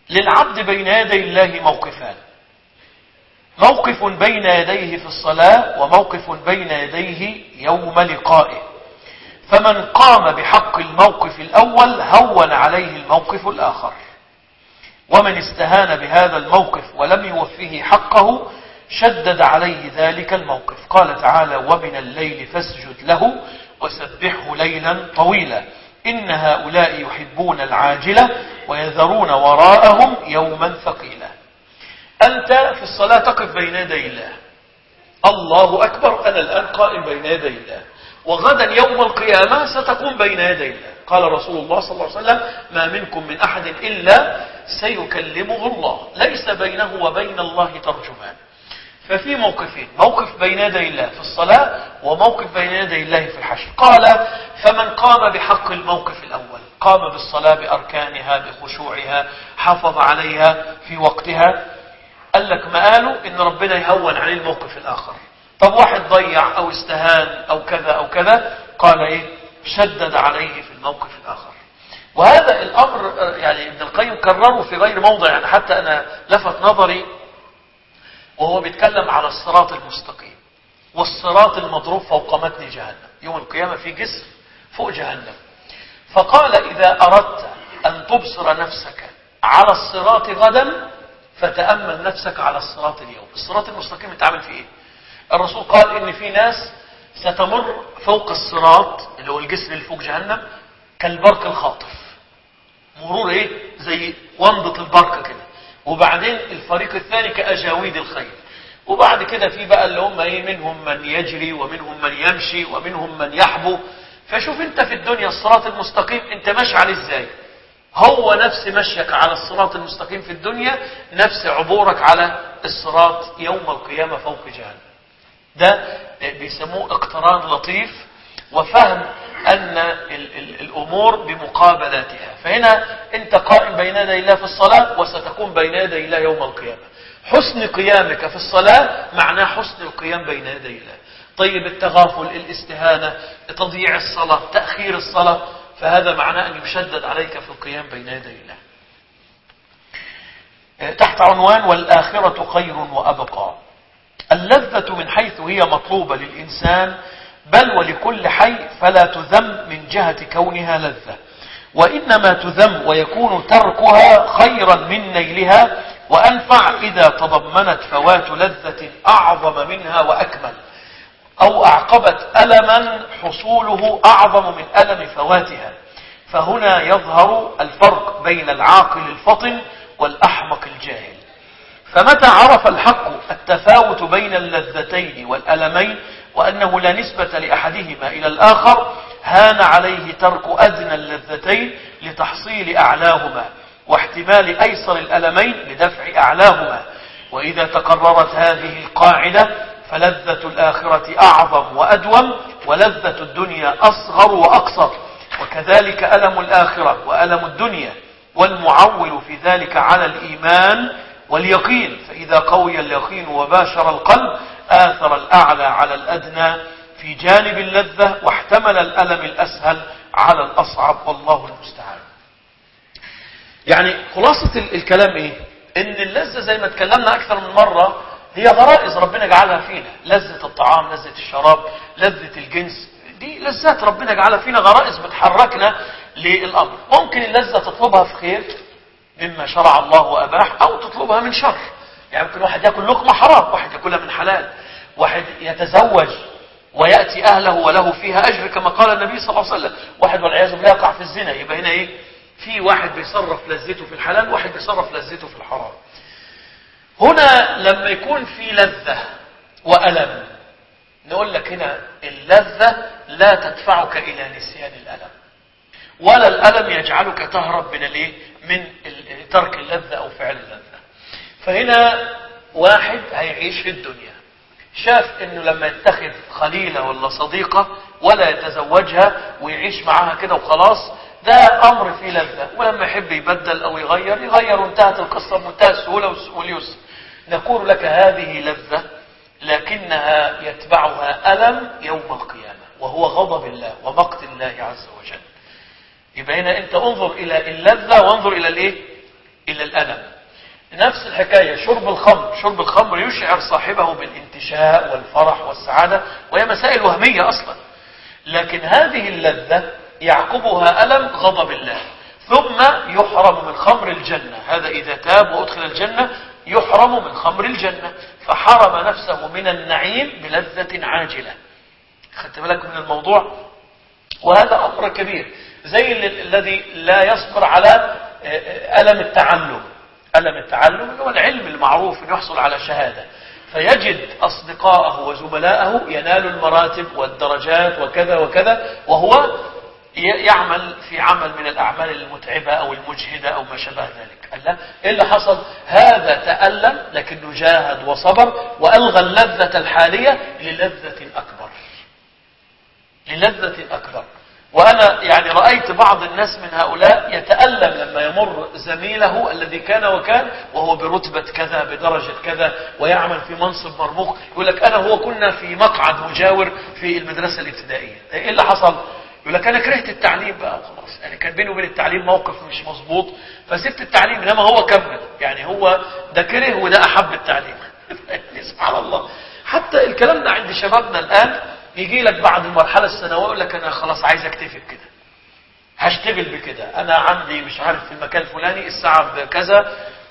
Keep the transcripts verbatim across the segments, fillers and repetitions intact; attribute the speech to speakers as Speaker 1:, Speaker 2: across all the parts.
Speaker 1: للعبد بين يدي الله موقفان: موقف بين يديه في الصلاة، وموقف بين يديه يوم لقائه. فمن قام بحق الموقف الأول هون عليه الموقف الآخر، ومن استهان بهذا الموقف ولم يوفيه حقه شدد عليه ذلك الموقف. قال تعالى: ومن الليل فاسجد له وسبحه ليلا طويلا إن هؤلاء يحبون العاجلة ويذرون وراءهم يوما ثقيلا. أنت في الصلاة تقف بين يدي الله، الله أكبر، أنا الآن قائم بين يدي الله، وغدا يوم القيامة ستقوم بين يدي الله. قال رسول الله صلى الله عليه وسلم: ما منكم من أحد إلا سيكلمه الله، ليس بينه وبين الله ترجمان. ففي موقفين: موقف بين يدي الله في الصلاة، وموقف بين يدي الله في الحشر. قال: فمن قام بحق الموقف الأول، قام بالصلاة بأركانها بخشوعها، حافظ عليها في وقتها، قال لك ما قالوا إن ربنا يهون عليه الموقف الآخر. طب واحد ضيع أو استهان أو كذا أو كذا، قال إيه؟ شدد عليه في الموقف الآخر. وهذا الأمر يعني ابن القيم كرره في غير موضع، يعني حتى أنا لفت نظري وهو بيتكلم على الصراط المستقيم، والصراط المضروب فوق متن جهنم يوم القيامة في جسر فوق جهنم. فقال: إذا أردت أن تبصر نفسك على الصراط غدا فتأمل نفسك على الصراط اليوم. الصراط المستقيم انت عامل فيه ايه؟ الرسول قال ان في ناس ستمر فوق الصراط اللي هو الجسر اللي فوق جهنم كالبرق الخاطف، مرور ايه؟ زي ومضة البرق كده. وبعدين الفريق الثاني كأجاويد الخيل. وبعد كده في بقى اللي هم ايه؟ منهم من يجري ومنهم من يمشي ومنهم من يحبو. فشوف انت في الدنيا الصراط المستقيم انت ماشي عليه ازاي؟ هو نفس مشيك على الصراط المستقيم في الدنيا نفس عبورك على الصراط يوم القيامة فوق جهنم. ده بيسموه اقتران لطيف وفهم أن ال ال الأمور بمقابلاتها. فهنا أنت قائم بين يدي الله في الصلاة، وستكون بين يدي الله يوم القيامة. حسن قيامك في الصلاة معناه حسن القيام بين يدي الله. طيب التغافل، الاستهانة، تضييع الصلاة، تأخير الصلاة، فهذا معناه أن يشدد عليك في القيام بين يدي الله. تحت عنوان: والآخرة خير وأبقى. اللذة من حيث هي مطلوبة للإنسان بل ولكل حي فلا تذم من جهة كونها لذة، وإنما تذم ويكون تركها خيرا من نيلها وأنفع إذا تضمنت فوات لذة أعظم منها وأكمل، أو أعقبت ألما حصوله أعظم من ألم فواتها. فهنا يظهر الفرق بين العاقل الفطن والأحمق الجاهل. فمتى عرف الحق التفاوت بين اللذتين والألمين وأنه لا نسبة لأحدهما إلى الآخر هان عليه ترك أدنى اللذتين لتحصيل أعلاهما، واحتمال أيسر الألمين لدفع أعلاهما. وإذا تقررت هذه القاعدة فلذة الآخرة أعظم وأدوم، ولذة الدنيا أصغر وأقصر، وكذلك ألم الآخرة وألم الدنيا، والمعول في ذلك على الإيمان واليقين. فإذا قوي اليقين وباشر القلب آثر الأعلى على الأدنى في جانب اللذة، واحتمل الألم الأسهل على الأصعب، والله المستعان. يعني خلاصة الكلام إيه؟ إن اللذة زي ما تكلمنا أكثر من مرة هي غرائز ربنا جعلها فينا. لذة الطعام، لذة الشراب، لذة الجنس، دي لذات ربنا جعلها فينا، غرائز بتحركنا للأمر. ممكن اللذة تطلبها في خير مما شرع الله وأباح، أو تطلبها من شر. يعني ممكن واحد يأكل لقمة حرام، واحد يأكلها من حلال، واحد يتزوج ويأتي أهله وله فيها أجر كما قال النبي صلى الله عليه وسلم، واحد والعياذ بالله يقع في الزنا. يبقى هنا إيه؟ في واحد بيصرف لذته في الحلال، واحد بيصرف لذته في الحرام. هنا لما يكون في لذة وألم نقول لك هنا اللذة لا تدفعك إلى نسيان الألم، ولا الألم يجعلك تهرب من الايه؟ من ترك اللذة أو فعل اللذة. فهنا واحد هيعيش في الدنيا شاف انه لما يتخذ خليلة ولا صديقة ولا يتزوجها ويعيش معها كده وخلاص، ده امر فيه لذة، ولما يحب يبدل او يغير يغير، وانتهت القصة بمنتهى السهولة واليسر. نقول لك هذه لذة لكنها يتبعها ألم يوم القيامة، وهو غضب الله ومقت الله عز وجل. يبقى هنا انت انظر الى اللذة وانظر الى الايه؟ إلى الألم. نفس الحكاية شرب الخمر، شرب الخمر يشعر صاحبه بالانتشاء والفرح والسعادة، وهي مسائل وهمية أصلا، لكن هذه اللذة يعقبها ألم غضب الله، ثم يحرم من خمر الجنة. هذا إذا تاب وأدخل الجنة يحرم من خمر الجنة، فحرم نفسه من النعيم بلذة عاجلة. خدت بالك من الموضوع؟ وهذا أمر كبير، زي الذي لا يصبر على ألم التعلم. ألم التعلم اللي هو العلم المعروف أن يحصل على شهادة، فيجد أصدقاءه وزملاءه ينال المراتب والدرجات وكذا وكذا، وهو يعمل في عمل من الأعمال المتعبة أو المجهدة أو ما شابه ذلك. قال لا، إيه اللي حصل؟ هذا تألم لكنه جاهد وصبر وألغى اللذة الحالية للذة أكبر، للذة أكبر. وأنا يعني رأيت بعض الناس من هؤلاء يتألم لما يمر زميله الذي كان وكان وهو برتبة كذا بدرجة كذا ويعمل في منصب مرموق، يقول لك أنا هو كنا في مقعد مجاور في المدرسة الابتدائية. إيه اللي حصل؟ يقول لك أنا كرهت التعليم بقى وخلاص، يعني كان بيني وبين التعليم موقف مش مظبوط فسبت التعليم، إنما هو كمل، يعني هو ده كره وده أحب التعليم. سبحان الله. حتى الكلام ده عند شبابنا الآن، يجي لك بعد المرحلة الثانوية يقول لك أنا خلاص عايز أكتفي بكده، هشتغل بكده، أنا عندي مش عارف في المكان الفلاني الساعة بكذا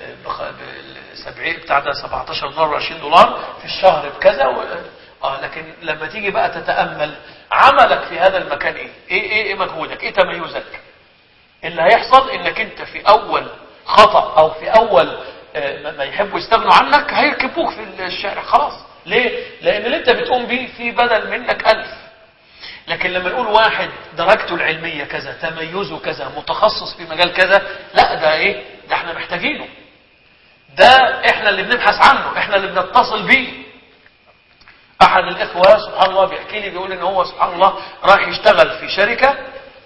Speaker 1: سبعين بتاع ده سبعتاشر دولار وعشرين دولار في الشهر بكذا و... آه لكن لما تيجي بقى تتأمل عملك في هذا المكان إيه؟ إيه إيه, إيه مجهودك؟ إيه تميزك؟ اللي هيحصل إنك أنت في أول خطأ أو في أول ما يحبوا يستغنوا عنك هيركبوك في الشارع خلاص. ليه؟ لأن اللي أنت بتقوم بيه في بدل منك ألف. لكن لما نقول واحد درجته العلمية كذا، تميزه كذا، متخصص في مجال كذا، لا ده إيه؟ ده إحنا محتاجينه، ده إحنا اللي بنبحث عنه، إحنا اللي بنتصل بيه. أحد الإخوة سبحان الله بيحكي لي، بيقول إن هو سبحان الله راح يشتغل في شركة،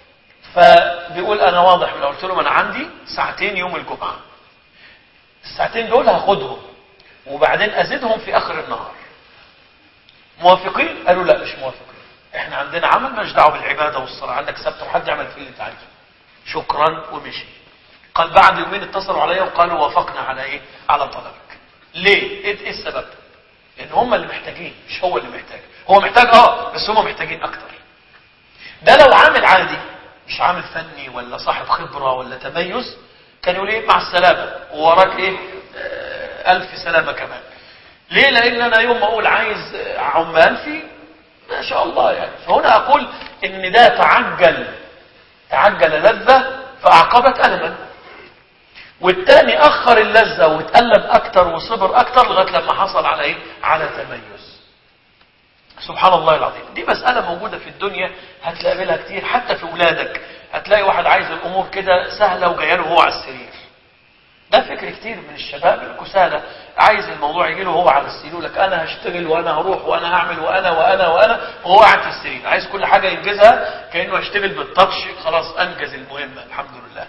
Speaker 1: فبيقول أنا واضح، لو قلت لهم أنا عندي ساعتين يوم الجمعة، الساعتين دول هاخدهم وبعدين أزيدهم في آخر النهار، موافقين؟ قالوا لا مش موافقين، احنا عندنا عمل مالناش دعوه بالعباده والصلاه، عندك سبت وحد يعمل فيه اللي انت عايزه. شكرا ومشي. قال بعد يومين اتصلوا عليا وقالوا وافقنا على ايه؟ على طلبك. ليه؟ ايه السبب؟ لان هم اللي محتاجين مش هو اللي محتاج، هو محتاج اه بس هم محتاجين اكتر. ده لو عامل عادي مش عامل فني ولا صاحب خبره ولا تميز كان يقول ايه؟ مع السلامه ووراك ايه؟ آه الف سلامه كمان. ليه؟ لان انا يوم ما اقول عايز عمال فيه ما شاء الله يعني. فهنا اقول ان ده تعجل تعجل لذة فاعقبت ألما، والتاني اخر اللذة واتألم اكتر وصبر اكتر لغاية لما حصل على ايه؟ على تميز. سبحان الله العظيم. دي مسألة موجودة في الدنيا هتلاقي كتير، حتى في ولادك هتلاقي واحد عايز الامور كده سهلة وجايله هو على السرير. ده فكر كتير من الشباب الكسالى، عايز الموضوع يجي له هو على السرير، يقول لك انا هشتغل وانا هروح وانا هعمل وانا وانا وانا وهو قاعد في السرير عايز كل حاجه ينجزها كانه يشتغل بالتاتش، خلاص انجز المهمه الحمد لله.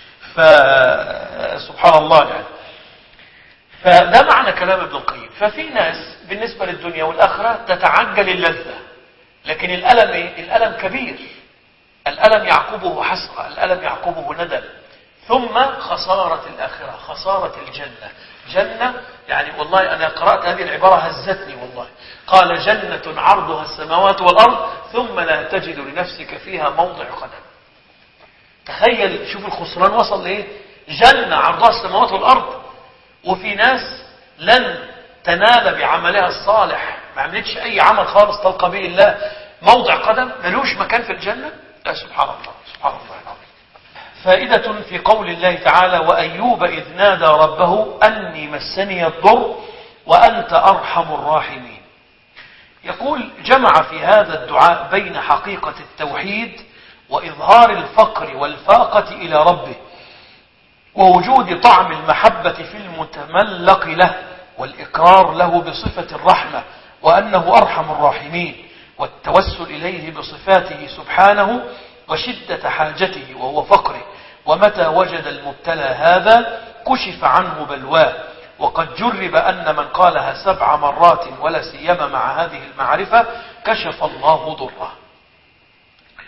Speaker 1: فسبحان الله يعني. فده معنى كلام ابن القيم. ففي ناس بالنسبه للدنيا والاخره تتعجل اللذه، لكن الالم ايه؟ الالم كبير، الالم يعقبه حسره، الالم يعقبه ندم، ثم خسارة الآخرة، خسارة الجنة. جنة يعني والله أنا قرأت هذه العبارة هزتني والله. قال جنة عرضها السماوات والأرض ثم لا تجد لنفسك فيها موضع قدم. تخيل شوف الخسران وصل لإيه؟ جنة عرضها السماوات والأرض، وفي ناس لن تنال بعملها الصالح، ما عملتش أي عمل خالص تلقى به الله موضع قدم، ملوش مكان في الجنة. لا سبحان الله سبحان الله العظيم. فائدة في قول الله تعالى وأيوب إذ نادى ربه أني مسني الضر وأنت أرحم الراحمين. يقول جمع في هذا الدعاء بين حقيقة التوحيد وإظهار الفقر والفاقة إلى ربه، ووجود طعم المحبة في المتملق له، والإقرار له بصفة الرحمة وأنه أرحم الراحمين، والتوسل إليه بصفاته سبحانه وشدة حاجته وهو فقره. ومتى وجد المبتلى هذا كشف عنه بلواه، وقد جرب أن من قالها سبع مرات ولا سيما مع هذه المعرفة كشف الله ضره.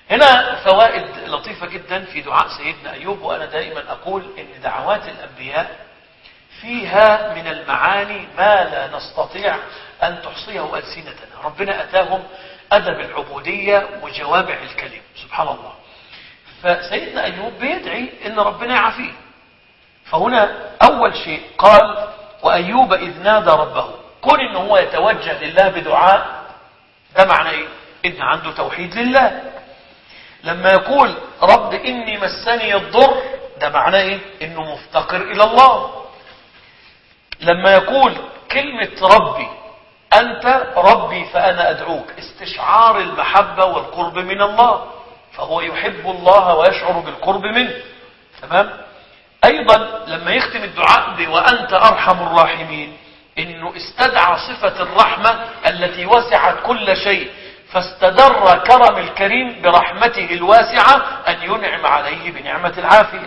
Speaker 1: هنا فوائد لطيفة جدا في دعاء سيدنا أيوب، وأنا دائما أقول إن دعوات الأنبياء فيها من المعاني ما لا نستطيع أن تحصيه ألسنتنا. ربنا أتاهم أدب العبودية وجوامع الكلم، سبحان الله. فسيدنا أيوب بيدعي إن ربنا يعافيه. فهنا أول شيء قال وأيوب إذ نادى ربه، كون إنه هو يتوجه لله بدعاء، ده معنى إيه؟ إن عنده توحيد لله. لما يقول رب إني مسني الضر، ده معناه إيه؟ إنه مفتقر إلى الله. لما يقول كلمة ربي أنت ربي فأنا أدعوك، استشعار المحبة والقرب من الله، فهو يحب الله ويشعر بالقرب منه. تمام؟ أيضا لما يختم الدعاء ب وأنت أرحم الراحمين، إنه استدعى صفة الرحمة التي وسعت كل شيء، فاستدر كرم الكريم برحمته الواسعة أن ينعم عليه بنعمة العافية.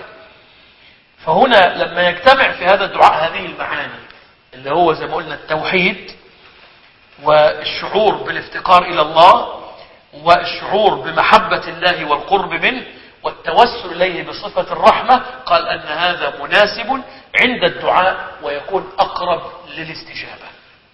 Speaker 1: فهنا لما يجتمع في هذا الدعاء هذه المعاني اللي هو زي ما قلنا التوحيد والشعور بالافتقار إلى الله والشعور بمحبة الله والقرب منه والتوسل إليه بصفة الرحمة، قال أن هذا مناسب عند الدعاء ويكون أقرب للاستجابة.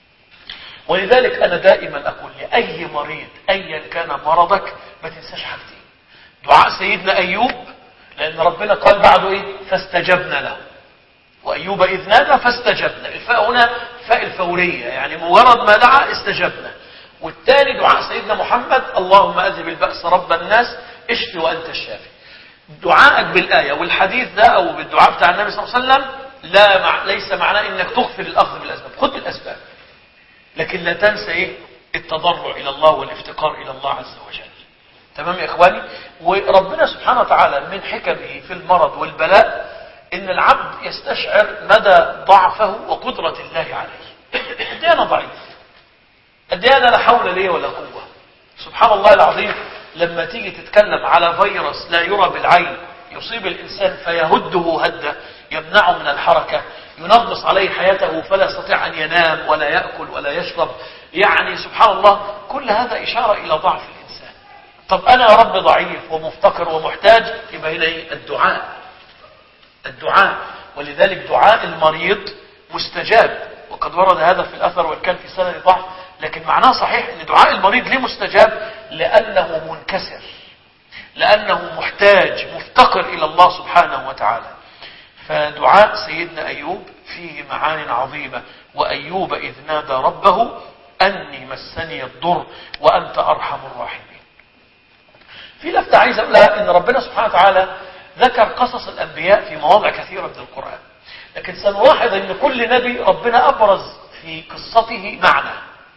Speaker 1: ولذلك أنا دائما أقول لأي مريض أيا كان مرضك ما تنساش حاجتين: دعاء سيدنا أيوب، لأن ربنا قال بعده إيه؟ فاستجبنا له. وأيوب إذ نادى فاستجبنا، الفاء هنا فاء الفورية، يعني مجرد ما دعا استجبنا. والثاني دعاء سيدنا محمد اللهم أذهب البأس رب الناس اشف وأنت الشافي. دعائك بالآية والحديث ده أو بالدعاء بتاع النبي صلى الله عليه وسلم لا مع... ليس معناه إنك تغفل الأخذ بالأسباب، خذ بالأسباب، لكن لا تنسى إيه؟ التضرع إلى الله والافتقار إلى الله عز وجل. تمام يا إخواني؟ وربنا سبحانه وتعالى من حكمه في المرض والبلاء إن العبد يستشعر مدى ضعفه وقدرة الله عليه. قد أنا ضعيف، قد أنا لا حول لي ولا قوة. سبحان الله العظيم، لما تيجي تتكلم على فيروس لا يرى بالعين يصيب الإنسان فيهده هدة، يمنعه من الحركة، ينغص عليه حياته فلا يستطيع أن ينام ولا يأكل ولا يشرب، يعني سبحان الله كل هذا إشارة إلى ضعف الإنسان. طب أنا يا رب ضعيف ومفتقر ومحتاج، يبقى هنا الدعاء الدعاء ولذلك دعاء المريض مستجاب، وقد ورد هذا في الأثر وإن كان في سند ضعف، لكن معناه صحيح أن دعاء المريض ليه مستجاب؟ لأنه منكسر، لأنه محتاج مفتقر إلى الله سبحانه وتعالى. فدعاء سيدنا أيوب فيه معان عظيمة: وأيوب إذ نادى ربه أني مسني الضر وأنت أرحم الراحمين. في لفتة عايز أقولها، إن ربنا سبحانه وتعالى ذكر قصص الأنبياء في مواضع كثيرة من القرآن، لكن سنلاحظ أن كل نبي ربنا أبرز في قصته معنى،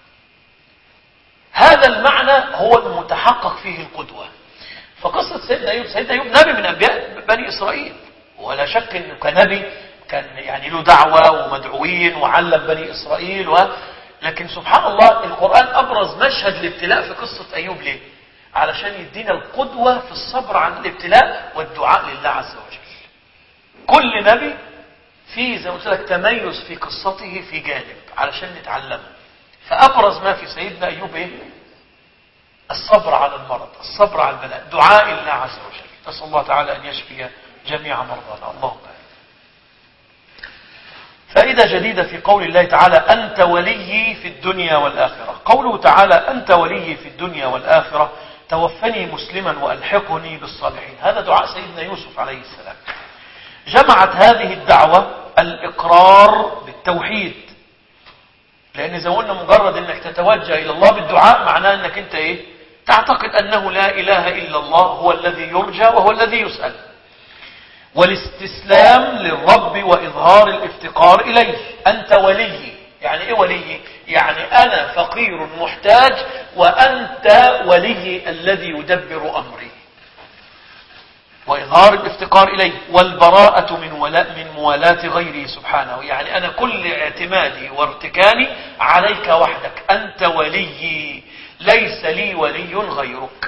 Speaker 1: هذا المعنى هو المتحقق فيه القدوة. فقصة سيدنا أيوب، سيدنا أيوب نبي من أنبياء بني إسرائيل، ولا شك أنه كنبي كان يعني له دعوة ومدعوين وعلم بني إسرائيل و... لكن سبحان الله القرآن أبرز مشهد الابتلاء في قصة أيوب. ليه؟ علشان يدينا القدوة في الصبر عن الابتلاء والدعاء لله عز وجل. كل نبي فيه زي ما قلت لك تميز في قصته في جانب علشان نتعلمه. فأبرز ما في سيدنا أيوب إيه؟ الصبر على المرض، الصبر على البلاء، دعاء الله عز وجل. نسأل الله تعالى أن يشفي جميع مرضانا. اللهم آمين. فائدة جديدة في قول الله تعالى أنت وليي في الدنيا والآخرة. قوله تعالى أنت وليي في الدنيا والآخرة توفني مسلما وألحقني بالصالحين، هذا دعاء سيدنا يوسف عليه السلام. جمعت هذه الدعوة الإقرار بالتوحيد، لأن زي ما قلنا مجرد أنك تتوجه إلى الله بالدعاء معناه أنك أنت إيه؟ تعتقد أنه لا إله إلا الله هو الذي يرجى وهو الذي يسأل. والاستسلام للرب وإظهار الافتقار إليه. أنت ولي، يعني إيه ولي؟ يعني أنا فقير محتاج وأنت ولي الذي يدبر أمري. وإظهار الافتقار إليه والبراءة من ولاء من موالاة غيره سبحانه، يعني أنا كل اعتمادي وارتكاني عليك وحدك، أنت ولي ليس لي ولي غيرك.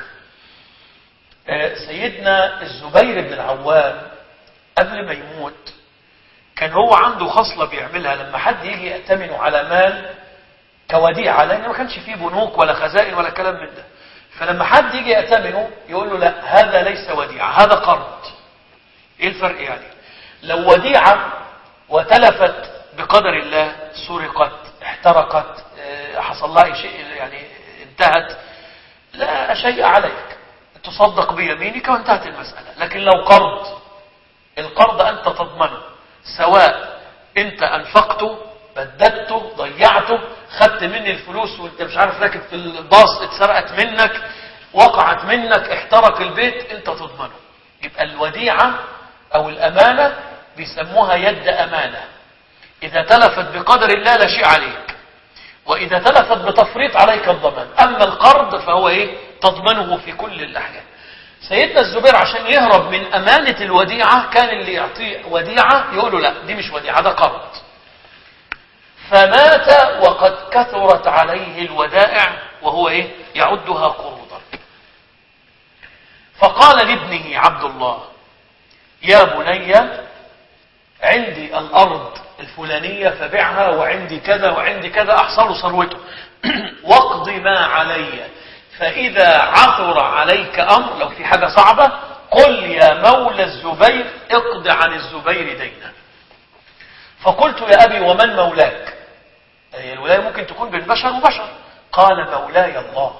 Speaker 1: سيدنا الزبير بن العوام قبل ما يموت كان هو عنده خصلة بيعملها لما حد يجي يأتمنه على مال كوديعة، لأن ما كانش فيه بنوك ولا خزائن ولا كلام من ده، فلما حد يجي يأتمنه يقول له لا هذا ليس وديعة، هذا قرض. ايه الفرق يعني؟ لو وديعة وتلفت بقدر الله، سرقت، احترقت، حصل لها شيء يعني انتهت، لا شيء عليك، تصدق بيمينك وانتهت المسألة. لكن لو قرض، القرض أنت تضمنه، سواء أنت أنفقته، بددته، ضيعته، خدت مني الفلوس وانت مش عارف راكب في الباص اتسرقت منك، وقعت منك، احترق البيت، انت تضمنه. يبقى الوديعة أو الأمانة بيسموها يد أمانة. إذا تلفت بقدر الله لا شيء عليك، وإذا تلفت بتفريط عليك الضمان. أما القرض فهو إيه؟ تضمنه في كل الأحيان. سيدنا الزبير عشان يهرب من أمانة الوديعة كان اللي يعطيه وديعة يقول له لا دي مش وديعة، ده قرض. فمات وقد كثرت عليه الودائع وهو إيه؟ يعدها قروضا. فقال لابنه عبد الله يا بني عندي الأرض الفلانية فبعها، وعندي كذا وعندي كذا، أحصل ثروته واقض ما علي، فإذا عثر عليك أمر، لو في حاجة صعبة قل يا مولى الزبير اقض عن الزبير دينا. فقلت يا أبي ومن مولاك؟ هي الولاية ممكن تكون بين بشر وبشر. قال مولاي الله.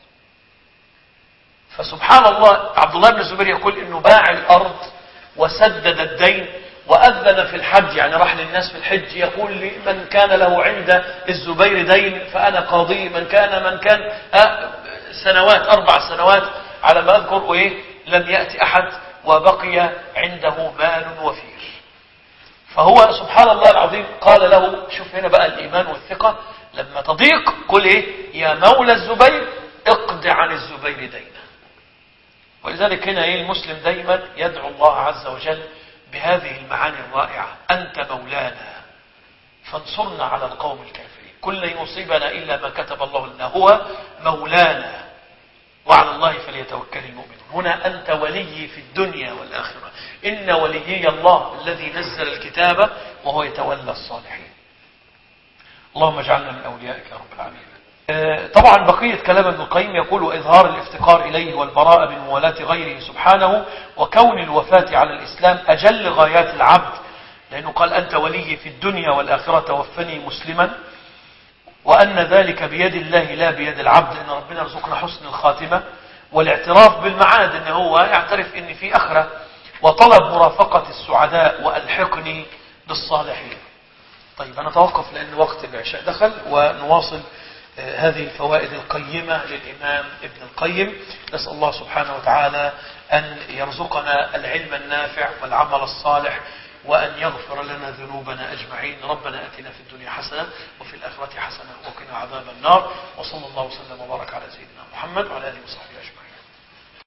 Speaker 1: فسبحان الله عبد الله بن الزبير يقول إنه باع الأرض وسدد الدين وأذن في الحج، يعني راح للناس في الحج يقول لي من كان له عند الزبير دين فأنا قاضي، من كان من كان سنوات أربع سنوات على ما أذكر، وإيه لم يأتي أحد وبقي عنده مال وفير. فهو سبحان الله العظيم قال له، شوف هنا بقى الإيمان والثقة، لما تضيق قل إيه يا مولى الزبير اقض عن الزبير دينا. ولذلك هنا إيه المسلم دايما يدعو الله عز وجل بهذه المعاني الرائعة: أنت مولانا فانصرنا على القوم الكافرين، كل يصيبنا إلا ما كتب الله لنا، هو مولانا وعلى الله فليتوكل المؤمنون. هنا أنت ولي في الدنيا والآخرة، إن وليي الله الذي نزل الكتاب وهو يتولى الصالحين. اللهم اجعلنا من أوليائك يا رب العالمين. طبعا بقية كلام ابن القيم يقول: وإظهار الافتقار إليه والبراءة من موالاة غيره سبحانه، وكون الوفاة على الإسلام أجل غايات العبد، لأنه قال أنت ولي في الدنيا والآخرة توفني مسلما، وأن ذلك بيد الله لا بيد العبد، إن ربنا يرزقنا حسن الخاتمة، والاعتراف بالمعاد، إن هو يعترف إن في آخرة، وطلب مرافقة السعداء وألحقني بالصالحين. طيب أنا أتوقف لأن وقت العشاء دخل، ونواصل هذه الفوائد القيمة للإمام ابن القيم. نسأل الله سبحانه وتعالى أن يرزقنا العلم النافع والعمل الصالح، وأن يغفر لنا ذنوبنا أجمعين. ربنا أتنا في الدنيا حسنة وفي الآخرة حسنة وقنا عذاب النار. وصلى الله وسلم وبارك على سيدنا محمد وعلى